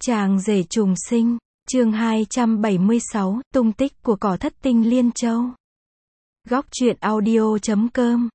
Chàng rể trùng sinh, chương 276, tung tích của cỏ thất tinh Liên Châu. Góc truyện audio.com.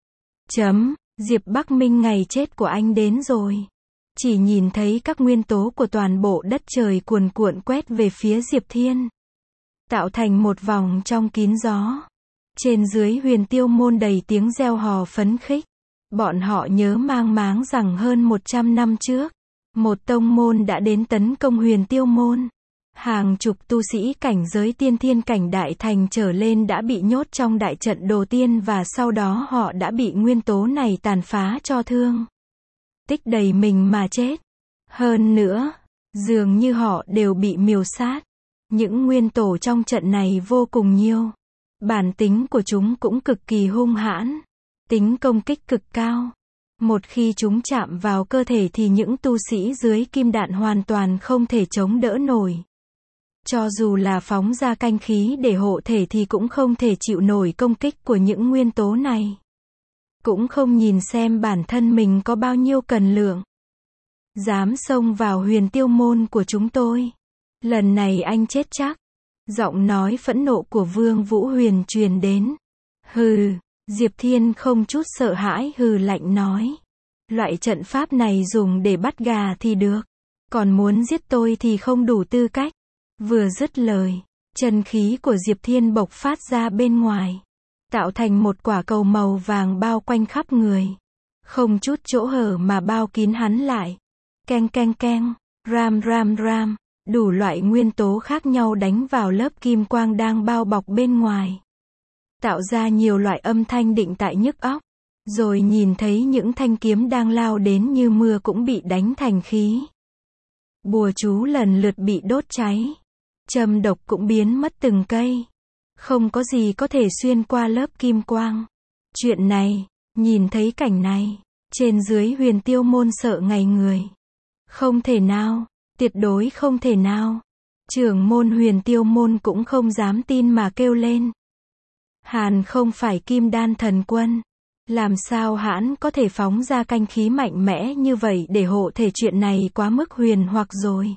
Diệp Bắc Minh, ngày chết của anh đến rồi. Chỉ nhìn thấy các nguyên tố của toàn bộ đất trời cuồn cuộn quét về phía Diệp Thiên, tạo thành một vòng trong kín gió. Trên dưới Huyền Tiêu môn đầy tiếng reo hò phấn khích. Bọn họ nhớ mang máng rằng hơn 100 năm trước, một tông môn đã đến tấn công Huyền Tiêu môn. Hàng chục tu sĩ cảnh giới tiên thiên cảnh đại thành trở lên đã bị nhốt trong đại trận đồ tiên, và sau đó họ đã bị nguyên tố này tàn phá cho thương tích đầy mình mà chết. Hơn nữa, dường như họ đều bị miểu sát. Những nguyên tổ trong trận này vô cùng nhiều. Bản tính của chúng cũng cực kỳ hung hãn. Tính công kích cực cao. Một khi chúng chạm vào cơ thể thì những tu sĩ dưới kim đạn hoàn toàn không thể chống đỡ nổi. Cho dù là phóng ra canh khí để hộ thể thì cũng không thể chịu nổi công kích của những nguyên tố này. Cũng không nhìn xem bản thân mình có bao nhiêu cân lượng. Dám xông vào Huyền Tiêu môn của chúng tôi. Lần này anh chết chắc. Giọng nói phẫn nộ của Vương Vũ Huyền truyền đến. Hừ, Diệp Thiên không chút sợ hãi hừ lạnh nói. Loại trận pháp này dùng để bắt gà thì được. Còn muốn giết tôi thì không đủ tư cách. Vừa dứt lời, chân khí của Diệp Thiên bộc phát ra bên ngoài, tạo thành một quả cầu màu vàng bao quanh khắp người. Không chút chỗ hở mà bao kín hắn lại. Keng keng keng, ram ram ram, đủ loại nguyên tố khác nhau đánh vào lớp kim quang đang bao bọc bên ngoài. Tạo ra nhiều loại âm thanh định tại nhức óc. Rồi nhìn thấy những thanh kiếm đang lao đến như mưa cũng bị đánh thành khí. Bùa chú lần lượt bị đốt cháy. Châm độc cũng biến mất từng cây. Không có gì có thể xuyên qua lớp kim quang. Chuyện này, nhìn thấy cảnh này, trên dưới Huyền Tiêu môn sợ ngây người. Không thể nào, tuyệt đối không thể nào. Trưởng môn Huyền Tiêu môn cũng không dám tin mà kêu lên. Hàn không phải Kim Đan thần quân. Làm sao hãn có thể phóng ra canh khí mạnh mẽ như vậy để hộ thể, chuyện này quá mức huyền hoặc rồi.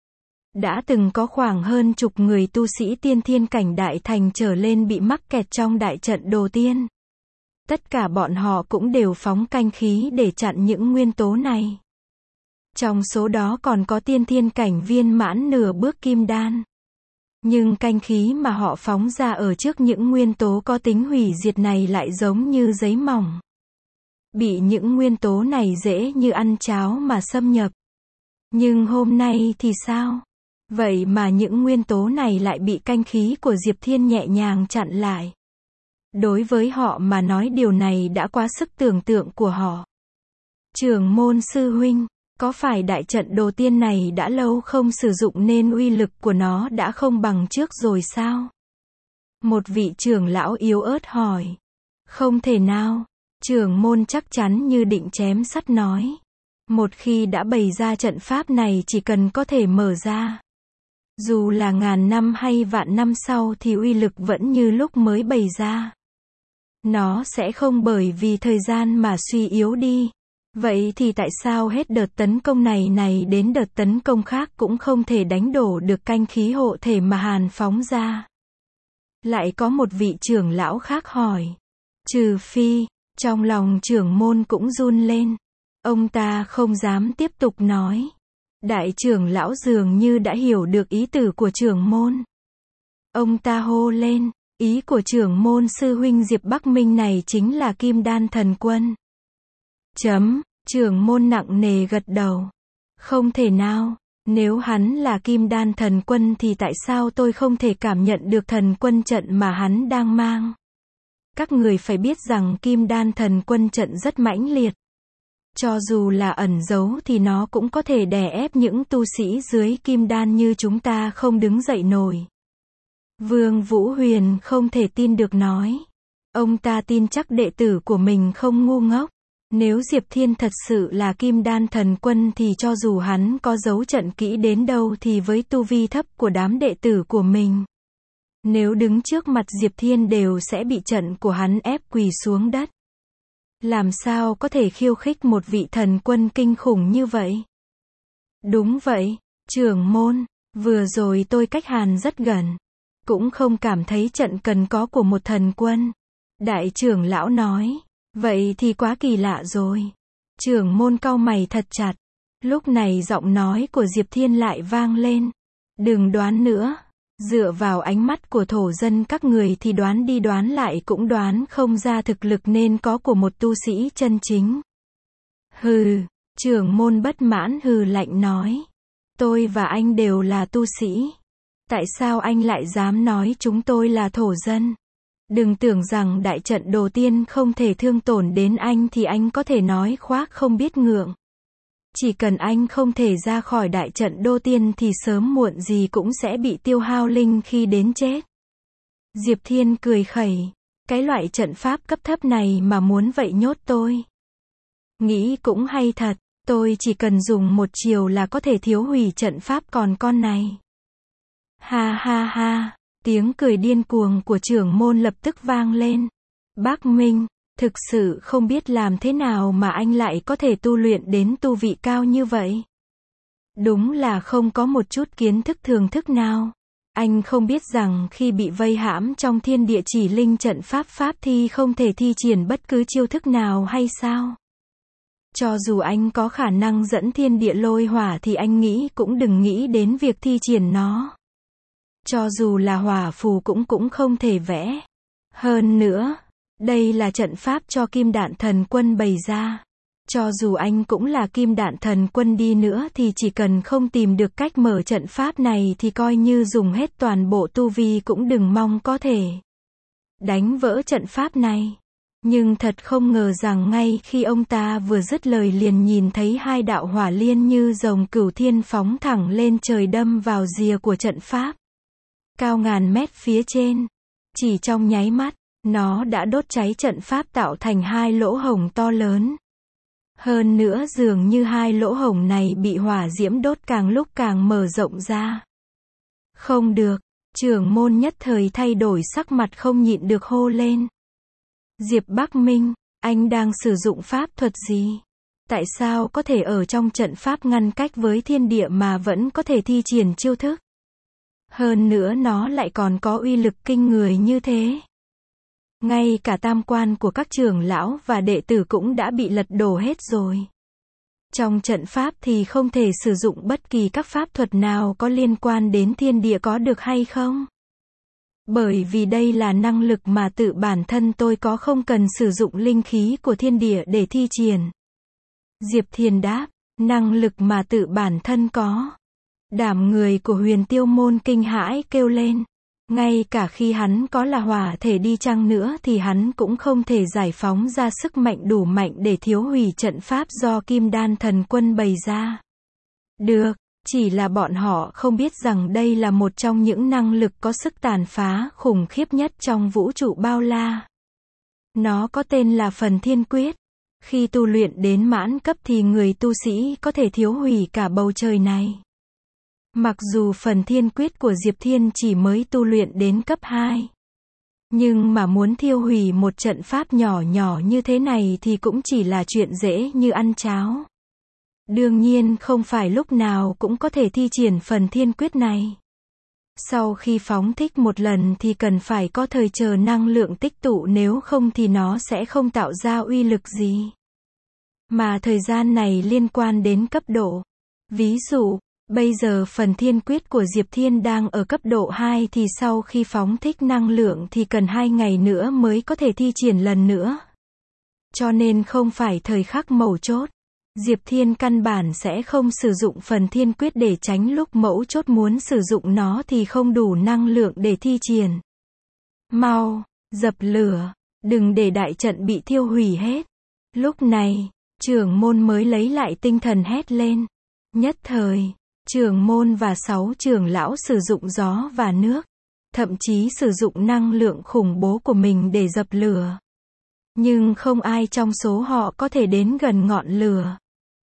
Đã từng có khoảng hơn chục người tu sĩ tiên thiên cảnh đại thành trở lên bị mắc kẹt trong đại trận đồ tiên. Tất cả bọn họ cũng đều phóng canh khí để chặn những nguyên tố này. Trong số đó còn có tiên thiên cảnh viên mãn nửa bước kim đan. Nhưng canh khí mà họ phóng ra ở trước những nguyên tố có tính hủy diệt này lại giống như giấy mỏng. Bị những nguyên tố này dễ như ăn cháo mà xâm nhập. Nhưng hôm nay thì sao? Vậy mà những nguyên tố này lại bị canh khí của Diệp Thiên nhẹ nhàng chặn lại. Đối với họ mà nói điều này đã quá sức tưởng tượng của họ. Trưởng môn sư huynh, có phải đại trận đồ tiên này đã lâu không sử dụng nên uy lực của nó đã không bằng trước rồi sao? Một vị trưởng lão yếu ớt hỏi. Không thể nào, trưởng môn chắc chắn như định chém sắt nói. Một khi đã bày ra trận pháp này chỉ cần có thể mở ra. Dù là ngàn năm hay vạn năm sau thì uy lực vẫn như lúc mới bày ra. Nó sẽ không bởi vì thời gian mà suy yếu đi. Vậy thì tại sao hết đợt tấn công này đến đợt tấn công khác cũng không thể đánh đổ được canh khí hộ thể mà Hàn phóng ra? Lại có một vị trưởng lão khác hỏi. Trừ phi, trong lòng trưởng môn cũng run lên. Ông ta không dám tiếp tục nói. Đại trưởng lão dường như đã hiểu được ý tử của trưởng môn. Ông ta hô lên, ý của trưởng môn sư huynh Diệp Bắc Minh này chính là Kim Đan thần quân. Trưởng môn nặng nề gật đầu. Không thể nào, nếu hắn là Kim Đan thần quân thì tại sao tôi không thể cảm nhận được thần quân trận mà hắn đang mang? Các người phải biết rằng Kim Đan thần quân trận rất mãnh liệt. Cho dù là ẩn giấu thì nó cũng có thể đè ép những tu sĩ dưới kim đan như chúng ta không đứng dậy nổi. Vương Vũ Huyền không thể tin được nói. Ông ta tin chắc đệ tử của mình không ngu ngốc. Nếu Diệp Thiên thật sự là Kim Đan thần quân thì cho dù hắn có giấu trận kỹ đến đâu thì với tu vi thấp của đám đệ tử của mình, nếu đứng trước mặt Diệp Thiên đều sẽ bị trận của hắn ép quỳ xuống đất. Làm sao có thể khiêu khích một vị thần quân kinh khủng như vậy? Đúng vậy, Trưởng môn, vừa rồi tôi cách Hàn rất gần. Cũng không cảm thấy trận cần có của một thần quân. Đại trưởng lão nói. Vậy thì quá kỳ lạ rồi. Trưởng môn cau mày thật chặt. Lúc này giọng nói của Diệp Thiên lại vang lên. Đừng đoán nữa. Dựa vào ánh mắt của thổ dân các người thì đoán đi đoán lại cũng đoán không ra thực lực nên có của một tu sĩ chân chính. Hừ, trưởng môn bất mãn hừ lạnh nói. Tôi và anh đều là tu sĩ. Tại sao anh lại dám nói chúng tôi là thổ dân? Đừng tưởng rằng đại trận đồ tiên không thể thương tổn đến anh thì anh có thể nói khoác không biết ngượng. Chỉ cần anh không thể ra khỏi đại trận đô tiên thì sớm muộn gì cũng sẽ bị tiêu hao linh khi đến chết. Diệp Thiên cười khẩy. Cái loại trận pháp cấp thấp này mà muốn vậy nhốt tôi. Nghĩ cũng hay thật, tôi chỉ cần dùng một chiều là có thể thiếu hủy trận pháp còn con này. Ha ha ha, tiếng cười điên cuồng của trưởng môn lập tức vang lên. Bác Minh, thực sự không biết làm thế nào mà anh lại có thể tu luyện đến tu vị cao như vậy. Đúng là không có một chút kiến thức thưởng thức nào. Anh không biết rằng khi bị vây hãm trong thiên địa chỉ linh trận pháp thì không thể thi triển bất cứ chiêu thức nào hay sao? Cho dù anh có khả năng dẫn thiên địa lôi hỏa thì anh nghĩ cũng đừng nghĩ đến việc thi triển nó. Cho dù là hỏa phù cũng không thể vẽ. Hơn nữa, đây là trận pháp cho Kim Đạn Thần Quân bày ra. Cho dù anh cũng là Kim Đạn Thần Quân đi nữa thì chỉ cần không tìm được cách mở trận pháp này thì coi như dùng hết toàn bộ tu vi cũng đừng mong có thể đánh vỡ trận pháp này. Nhưng thật không ngờ rằng ngay khi ông ta vừa dứt lời liền nhìn thấy hai đạo hỏa liên như rồng cửu thiên phóng thẳng lên trời đâm vào rìa của trận pháp. Cao ngàn mét phía trên. Chỉ trong nháy mắt, nó đã đốt cháy trận pháp tạo thành hai lỗ hổng to lớn. Hơn nữa dường như hai lỗ hổng này bị hỏa diễm đốt càng lúc càng mở rộng ra. Không được, trưởng môn nhất thời thay đổi sắc mặt không nhịn được hô lên. Diệp Bắc Minh, anh đang sử dụng pháp thuật gì? Tại sao có thể ở trong trận pháp ngăn cách với thiên địa mà vẫn có thể thi triển chiêu thức? Hơn nữa nó lại còn có uy lực kinh người như thế. Ngay cả tam quan của các trưởng lão và đệ tử cũng đã bị lật đổ hết rồi. Trong trận pháp thì không thể sử dụng bất kỳ các pháp thuật nào có liên quan đến thiên địa có được hay không? Bởi vì đây là năng lực mà tự bản thân tôi có, không cần sử dụng linh khí của thiên địa để thi triển. Diệp Thiên đáp, năng lực mà tự bản thân có. Đám người của Huyền Tiêu môn kinh hãi kêu lên. Ngay cả khi hắn có là hỏa thể đi chăng nữa thì hắn cũng không thể giải phóng ra sức mạnh đủ mạnh để thiếu hủy trận pháp do Kim Đan Thần Quân bày ra. Được, chỉ là bọn họ không biết rằng đây là một trong những năng lực có sức tàn phá khủng khiếp nhất trong vũ trụ bao la. Nó có tên là Phần Thiên Quyết. Khi tu luyện đến mãn cấp thì người tu sĩ có thể thiếu hủy cả bầu trời này. Mặc dù Phần Thiên Quyết của Diệp Thiên chỉ mới tu luyện đến cấp 2. Nhưng mà muốn thiêu hủy một trận pháp nhỏ nhỏ như thế này thì cũng chỉ là chuyện dễ như ăn cháo. Đương nhiên không phải lúc nào cũng có thể thi triển Phần Thiên Quyết này. Sau khi phóng thích một lần thì cần phải có thời chờ năng lượng tích tụ, nếu không thì nó sẽ không tạo ra uy lực gì. Mà thời gian này liên quan đến cấp độ. Ví dụ, bây giờ Phần Thiên Quyết của Diệp Thiên đang ở cấp độ 2 thì sau khi phóng thích năng lượng thì cần 2 ngày nữa mới có thể thi triển lần nữa. Cho nên không phải thời khắc mấu chốt. Diệp Thiên căn bản sẽ không sử dụng Phần Thiên Quyết để tránh lúc mấu chốt muốn sử dụng nó thì không đủ năng lượng để thi triển. Mau, dập lửa, đừng để đại trận bị thiêu hủy hết. Lúc này, trưởng môn mới lấy lại tinh thần hét lên. Nhất thời, trưởng môn và 6 trưởng lão sử dụng gió và nước, thậm chí sử dụng năng lượng khủng bố của mình để dập lửa. Nhưng không ai trong số họ có thể đến gần ngọn lửa.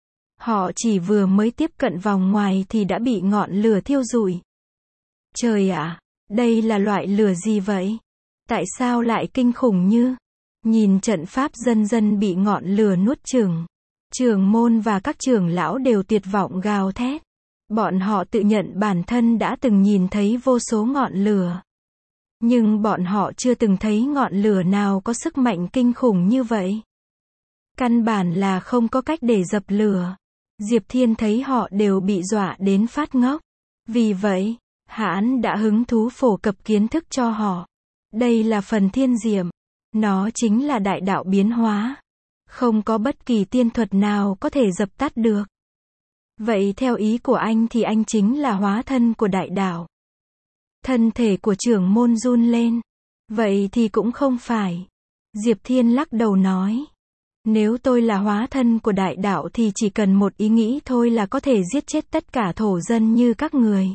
Họ chỉ vừa mới tiếp cận vòng ngoài thì đã bị ngọn lửa thiêu rụi. Trời ạ, đây là loại lửa gì vậy? Tại sao lại kinh khủng như? Nhìn trận pháp dần dần bị ngọn lửa nuốt chửng. Trưởng môn và các trưởng lão đều tuyệt vọng gào thét. Bọn họ tự nhận bản thân đã từng nhìn thấy vô số ngọn lửa. Nhưng bọn họ chưa từng thấy ngọn lửa nào có sức mạnh kinh khủng như vậy. Căn bản là không có cách để dập lửa. Diệp Thiên thấy họ đều bị dọa đến phát ngốc. Vì vậy, hắn đã hứng thú phổ cập kiến thức cho họ. Đây là phần thiên diệm. Nó chính là đại đạo biến hóa. Không có bất kỳ tiên thuật nào có thể dập tắt được. Vậy theo ý của anh thì anh chính là hóa thân của đại đạo. Thân thể của trưởng môn run lên. Vậy thì cũng không phải. Diệp Thiên lắc đầu nói. Nếu tôi là hóa thân của đại đạo thì chỉ cần một ý nghĩ thôi là có thể giết chết tất cả thổ dân như các người.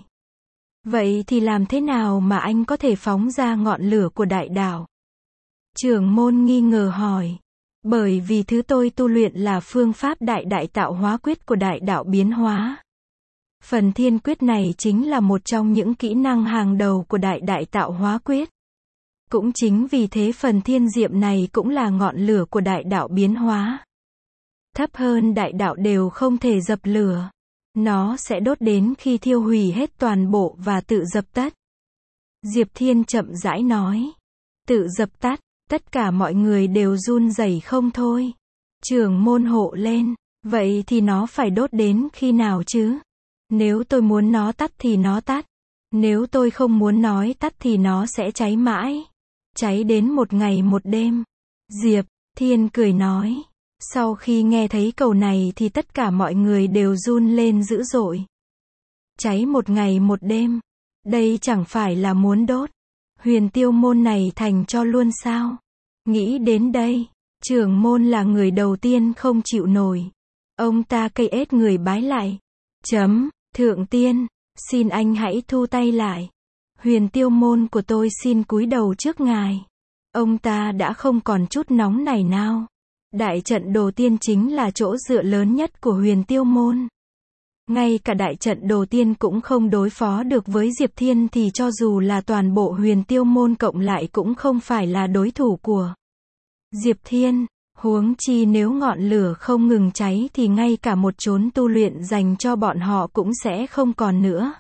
Vậy thì làm thế nào mà anh có thể phóng ra ngọn lửa của đại đạo? Trưởng môn nghi ngờ hỏi. Bởi vì thứ tôi tu luyện là phương pháp đại đại tạo hóa quyết của đại đạo biến hóa. Phần thiên quyết này chính là một trong những kỹ năng hàng đầu của đại đại tạo hóa quyết. Cũng chính vì thế phần thiên diệm này cũng là ngọn lửa của đại đạo biến hóa. Thấp hơn đại đạo đều không thể dập lửa. Nó sẽ đốt đến khi thiêu hủy hết toàn bộ và tự dập tắt. Diệp Thiên chậm rãi nói. Tự dập tắt, tất cả mọi người đều run rẩy không thôi. Trưởng môn hộ lên. Vậy thì nó phải đốt đến khi nào chứ? Nếu tôi muốn nó tắt thì nó tắt. Nếu tôi không muốn nói tắt thì nó sẽ cháy mãi. Cháy đến một ngày một đêm. Diệp Thiên cười nói. Sau khi nghe thấy câu này thì tất cả mọi người đều run lên dữ dội. Cháy một ngày một đêm. Đây chẳng phải là muốn đốt Huyền Tiêu môn này thành cho luôn sao? Nghĩ đến đây, trưởng môn là người đầu tiên không chịu nổi. Ông ta cây ết người bái lại. Thượng tiên, xin anh hãy thu tay lại. Huyền Tiêu môn của tôi xin cúi đầu trước ngài. Ông ta đã không còn chút nóng nảy nào. Đại trận Đồ Tiên chính là chỗ dựa lớn nhất của Huyền Tiêu môn. Ngay cả đại trận Đồ Tiên cũng không đối phó được với Diệp Thiên thì cho dù là toàn bộ Huyền Tiêu môn cộng lại cũng không phải là đối thủ của Diệp Thiên. Huống chi nếu ngọn lửa không ngừng cháy thì ngay cả một chốn tu luyện dành cho bọn họ cũng sẽ không còn nữa.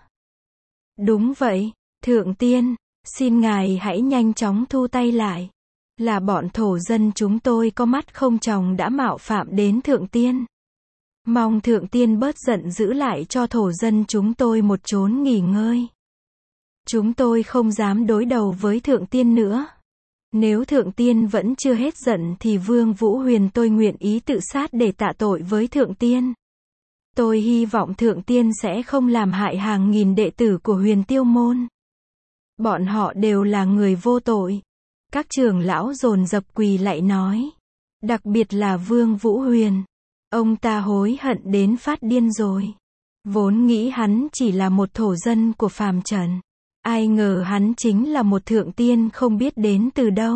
Đúng vậy, thượng tiên, xin ngài hãy nhanh chóng thu tay lại. Là bọn thổ dân chúng tôi có mắt không tròng đã mạo phạm đến thượng tiên. Mong thượng tiên bớt giận giữ lại cho thổ dân chúng tôi một chốn nghỉ ngơi. Chúng tôi không dám đối đầu với thượng tiên nữa. Nếu thượng tiên vẫn chưa hết giận thì Vương Vũ Huyền tôi nguyện ý tự sát để tạ tội với thượng tiên. Tôi hy vọng thượng tiên sẽ không làm hại hàng nghìn đệ tử của Huyền Tiêu môn. Bọn họ đều là người vô tội. Các trưởng lão dồn dập quỳ lạy nói. Đặc biệt là Vương Vũ Huyền. Ông ta hối hận đến phát điên rồi. Vốn nghĩ hắn chỉ là một thổ dân của phàm trần. Ai ngờ hắn chính là một thượng tiên không biết đến từ đâu.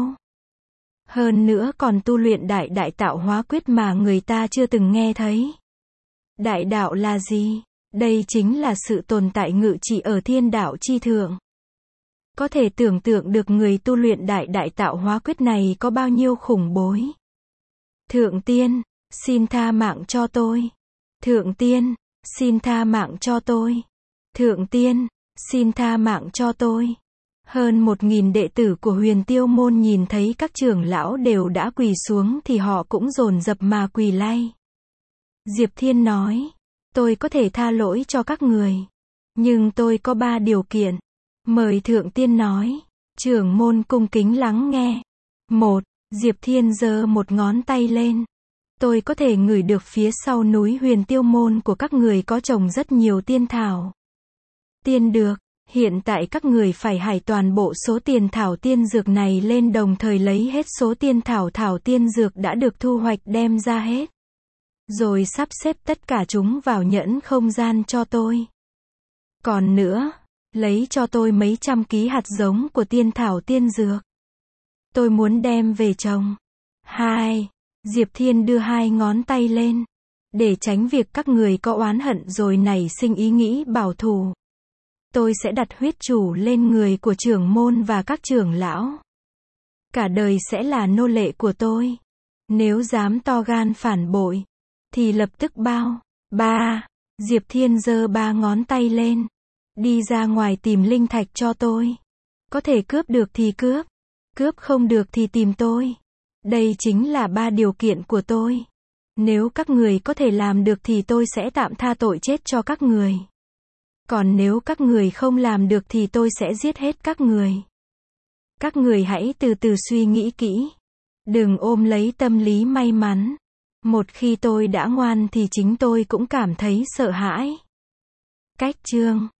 Hơn nữa còn tu luyện đại đại tạo hóa quyết mà người ta chưa từng nghe thấy. Đại đạo là gì? Đây chính là sự tồn tại ngự trị ở thiên đạo chi thượng. Có thể tưởng tượng được người tu luyện đại đại tạo hóa quyết này có bao nhiêu khủng bố. Thượng tiên, xin tha mạng cho tôi. Thượng tiên, xin tha mạng cho tôi. Thượng tiên, xin tha mạng cho tôi. Hơn 1000 đệ tử của Huyền Tiêu môn nhìn thấy các trưởng lão đều đã quỳ xuống thì họ cũng dồn dập mà quỳ lạy. Diệp Thiên nói, tôi có thể tha lỗi cho các người. Nhưng tôi có 3 điều kiện. Mời thượng tiên nói. Trưởng môn cung kính lắng nghe. 1. Diệp Thiên giơ một ngón tay lên. Tôi có thể ngửi được phía sau núi Huyền Tiêu môn của các người có trồng rất nhiều tiên thảo. Tiên được, hiện tại các người phải hải toàn bộ số tiền thảo tiên dược này lên đồng thời lấy hết số tiên thảo tiên dược đã được thu hoạch đem ra hết. Rồi sắp xếp tất cả chúng vào nhẫn không gian cho tôi. Còn nữa, lấy cho tôi mấy trăm ký hạt giống của tiên thảo tiên dược. Tôi muốn đem về trồng. 2. Diệp Thiên đưa 2 ngón tay lên. Để tránh việc các người có oán hận rồi nảy sinh ý nghĩ bảo thù. Tôi sẽ đặt huyết chủ lên người của trưởng môn và các trưởng lão. Cả đời sẽ là nô lệ của tôi. Nếu dám to gan phản bội, thì lập tức bao. 3. Diệp Thiên giơ 3 ngón tay lên. Đi ra ngoài tìm linh thạch cho tôi. Có thể cướp được thì cướp. Cướp không được thì tìm tôi. Đây chính là 3 điều kiện của tôi. Nếu các người có thể làm được thì tôi sẽ tạm tha tội chết cho các người. Còn nếu các người không làm được thì tôi sẽ giết hết các người. Các người hãy từ từ suy nghĩ kỹ. Đừng ôm lấy tâm lý may mắn. Một khi tôi đã ngoan thì chính tôi cũng cảm thấy sợ hãi. Cách chương